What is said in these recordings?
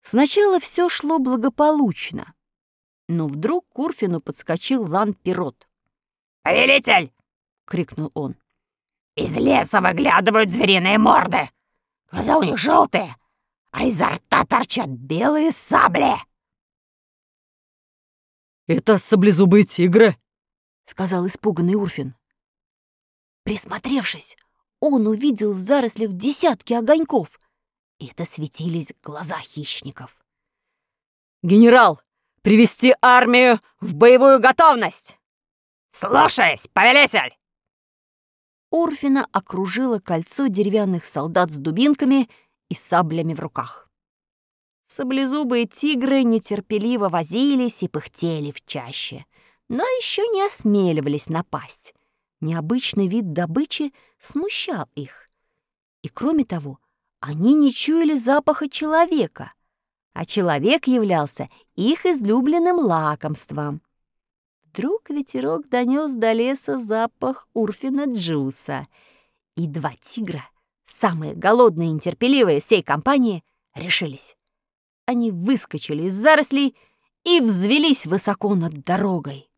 Сначала все шло благополучно, но вдруг к Урфину подскочил Лан-Пирот. «Повелитель!» — крикнул он. «Из леса выглядывают звериные морды! Глаза у них желтые, а изо рта торчат белые сабли!» «Это саблезубые тигры!» — сказал испуганный Урфин. Присмотревшись, он увидел в зарослях десятки огоньков. Это светились глаза хищников. «Генерал, привести армию в боевую готовность!» «Слушаюсь, повелитель!» Урфина окружило кольцо деревянных солдат с дубинками и саблями в руках. Саблезубые тигры нетерпеливо возились и пыхтели в чаще, но еще не осмеливались напасть. Необычный вид добычи смущал их. И кроме того, они не чуяли запаха человека, а человек являлся их излюбленным лакомством. Вдруг ветерок донес до леса запах Урфина Джуса, и два тигра, самые голодные и нетерпеливые всей компании, решились. Они выскочили из зарослей и взвелись высоко над дорогой.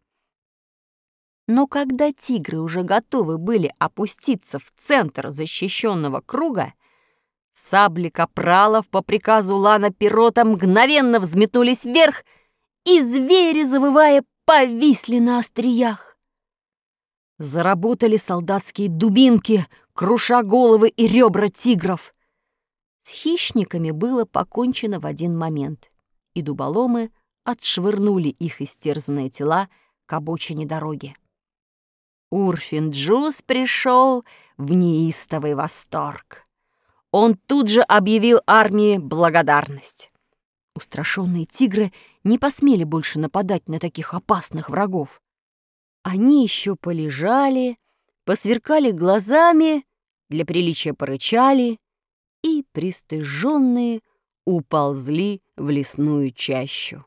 Но когда тигры уже готовы были опуститься в центр защищенного круга, сабли капралов по приказу Лана-Пирота мгновенно взметнулись вверх, и звери, завывая, повисли на остриях. Заработали солдатские дубинки, круша головы и ребра тигров. С хищниками было покончено в один момент, и дуболомы отшвырнули их истерзанные тела к обочине дороги. Урфин Джус пришел в неистовый восторг. Он тут же объявил армии благодарность. Устрашенные тигры не посмели больше нападать на таких опасных врагов. Они еще полежали, посверкали глазами, для приличия порычали и, пристыженные, уползли в лесную чащу.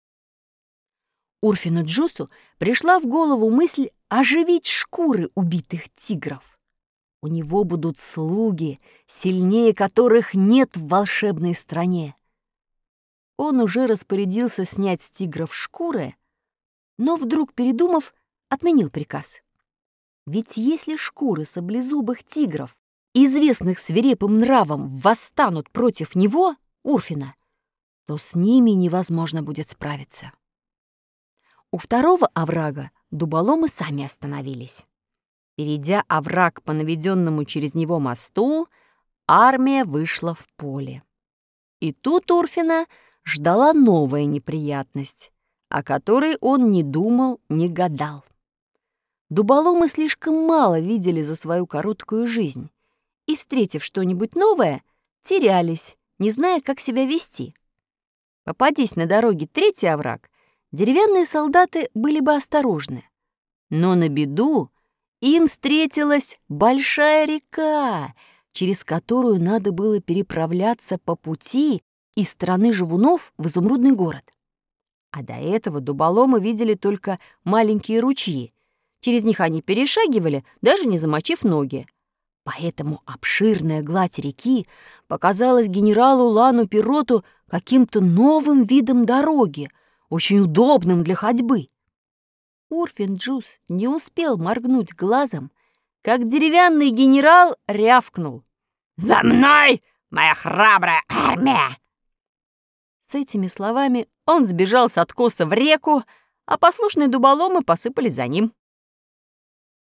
Урфину Джусу пришла в голову мысль оживить шкуры убитых тигров. У него будут слуги, сильнее которых нет в волшебной стране. Он уже распорядился снять с тигров шкуры, но вдруг, передумав, отменил приказ. Ведь если шкуры саблезубых тигров, известных свирепым нравом, восстанут против него, Урфина, то с ними невозможно будет справиться. У второго оврага дуболомы сами остановились. Перейдя овраг по наведенному через него мосту, армия вышла в поле. И тут Урфина ждала новая неприятность, о которой он не думал, не гадал. Дуболомы слишком мало видели за свою короткую жизнь и, встретив что-нибудь новое, терялись, не зная, как себя вести. Попадись на дороге третий овраг, деревянные солдаты были бы осторожны. Но на беду им встретилась большая река, через которую надо было переправляться по пути из страны живунов в изумрудный город. А до этого дуболомы видели только маленькие ручьи. Через них они перешагивали, даже не замочив ноги. Поэтому обширная гладь реки показалась генералу Лану-Пироту каким-то новым видом дороги, очень удобным для ходьбы. Урфин Джус не успел моргнуть глазом, как деревянный генерал рявкнул: «За мной, моя храбрая армия!» С этими словами он сбежал с откоса в реку, а послушные дуболомы посыпались за ним.